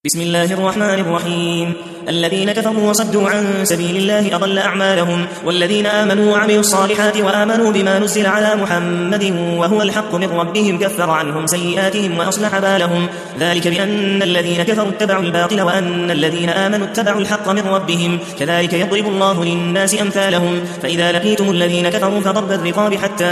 بسم الله الرحمن الرحيم. الذين كفروا وصدوا عن سبيل الله أضل أعمالهم، والذين آمنوا وعملوا الصالحات وآمنوا بما نزل على محمد وهو الحق من ربهم كفر عنهم سيئاتهم وأصلح بالهم. ذلك بأن الذين كفروا اتبعوا الباطل وأن الذين آمنوا اتبعوا الحق من ربهم، كذلك يضرب الله للناس أمثالهم. فإذا لقيتم الذين كفروا فضرب الرقاب حتى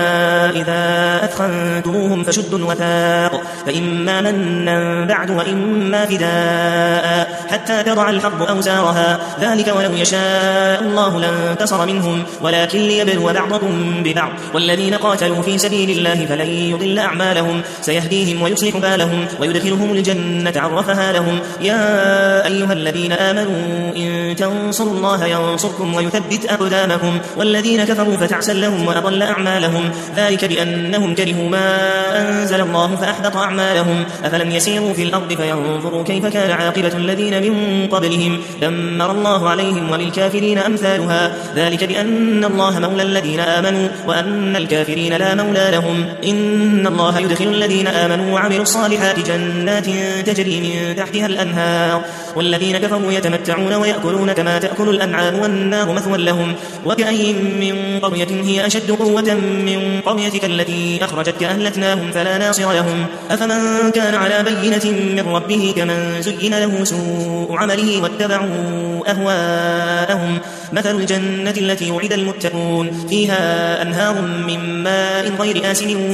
إذا أثخنتموهم فشدوا الوثاق، فإما منا بعد وإما فداء حتى تضع الحرب أوزارها، ذلك ولو يشاء الله لانتصر منهم ولكن ليبلو بعضكم ببعض. والذين قاتلوا في سبيل الله فلن يضل أعمالهم، سيهديهم ويصلح بالهم ويدخلهم الجنة عرفها لهم. يا أيها الذين آمنوا إن تنصروا الله ينصركم ويثبت أقدامكم، والذين كفروا فتعسا لهم وأضل أعمالهم، ذلك بأنهم كرهوا ما أنزل الله فأحبط أعمالهم. أفلم يسيروا في الأرض فينظروا كيف كان عاقبة الذين من قبلهم، دمر الله عليهم وللكافرين أمثالها، ذلك بأن الله مولى الذين آمنوا وأن الكافرين لا مولى لهم. إن الله يدخل الذين آمنوا وعملوا الصالحات جنات تجري من تحتها الأنهار، والذين كفروا يتمتعون ويأكلون كما تأكل الأنعام والنار مثوى لهم. وكأي من قرية هي أشد قوة من قريتك التي أخرجتك أهلكناهم فلا ناصر لهم. أفمن كان على بينة من ربه كمن زين له سوء عمله واتبعوا أهواءهم، مثل الجنة التي وعد المتقون فيها أنهار من ماء غير آسن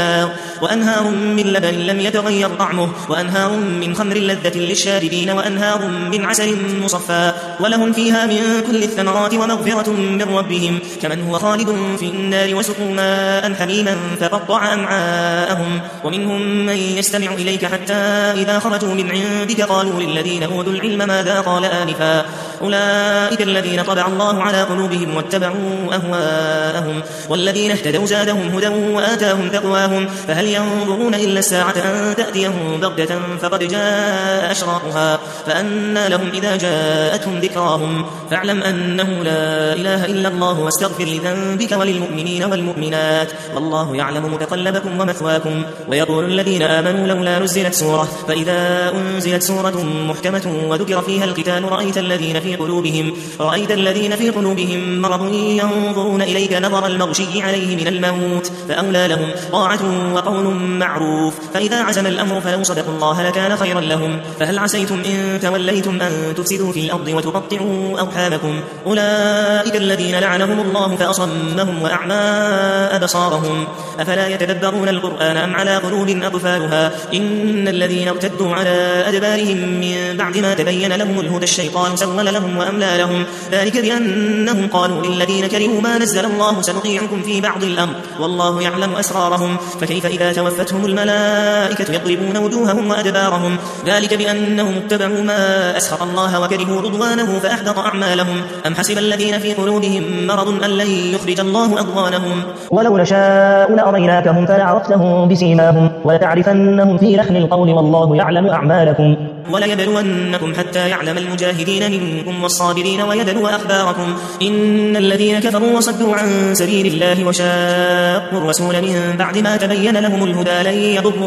وأنهار من لبن لم يتغير طعمه، وأنهار من خمر لذة للشاربين، وأنهار من عسل مصفى، ولهم فيها من كل الثمرات ومغفرة من ربهم، كمن هو خالد في النار وسقوا ماء حميما فقطع أمعاءهم. ومنهم من يستمع إليك حتى إذا خرجوا من عندك قالوا للذين أوتوا العلم ماذا قال آنفا، أولئك الذين طبع الله على قلوبهم واتبعوا أهواءهم، والذين اهتدوا زادهم هدى وآتاهم تقواهم. فهل ينظرون إلا الساعة أن تأتيهم بغتة فقد جاء أشراطها، فأنى لهم إذا جاءتهم ذكراهم. فاعلم أنه لا إله إلا الله واستغفر لذنبك وللمؤمنين والمؤمنات، والله يعلم متقلبكم ومثواكم. ويقول الذين آمنوا لولا نزلت سورة، فإذا أنزلت سورة محكمة وذكر فيها القتال رأيت الذين في قلوبهم مرض ينظرون إليك نظر المغشي عليه من الموت، فأولى لهم طاعة وقول معروف. فإذا عزم الأمر فلو صدقوا الله لكان خيرا لهم. فهل عسيتم إن توليتم أن تفسدوا في الأرض وتقطعوا أرحامكم، أولئك الذين لعنهم الله فأصمهم وأعمى أبصارهم، أفلا يتدبرون القرآن أم على قلوب أقفالها. إن الذين ارتدوا على أدبارهم من بعد ما تبين لهم الهدى الشيطان سول لهم وأملى لهم، ذلك بأنهم قالوا للذين كرهوا ما نزل الله سنطيعكم في بعض الأمر والله يعلم أسرارهم. فكيف إذا توفتهم الملائكة يضربون وجوههم وأدبارهم، ذلك بأنهم اتبعوا ما أسخط الله وكرهوا رضوانه فأحبط أعمالهم. أم حسب الذين في قلوبهم مرض أن لن يخرج الله أضغانهم، ولو نشاء لأريناكهم فلعرفتهم بسيماهم ولتعرفنهم في لحن القول والله يعلم أعمالكم. وليبلونكم حتى يعلم المجاهدين منكم والصابرين ويبلو أخباركم. إن الذين كفروا وصدوا عن سبيل الله وشاقوا الرسول من بعد ما تبين لهم الهدى لن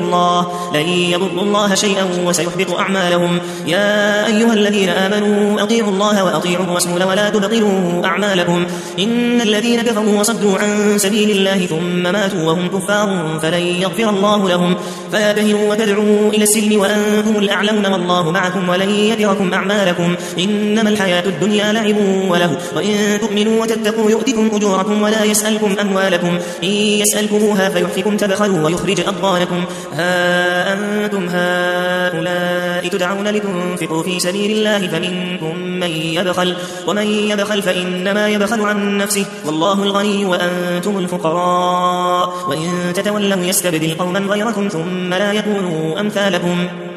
يضروا الله شيئا وسيحبط أعمالهم. يا أيها الذين آمنوا أطيعوا الله وأطيعوا الرسول ولا تبطلوا أعمالكم. إن الذين كفروا وصدوا عن سبيل الله ثم ماتوا وهم كفار فلن يغفر الله لهم. فلا تهنوا وتدعوا إلى السلم وأنتم الأعلون والله معكم ولن يتركم أعمالكم. إنما الحياة الدنيا لعب وله، وإن تؤمنوا وتتقوا يؤتكم أجوركم ولا يسألكم أموالكم، إن يسألكموها فيحفكم تبخلوا ويخرج أضغانكم. ها أنتم هؤلاء تدعون لتنفقوا في سبيل الله فمنكم من يبخل، ومن يبخل فإنما يبخل عن نفسه والله الغني وأنتم الفقراء، وإن تتولوا يستبدل قوما غيركم ثم لا يكونوا أمثالكم.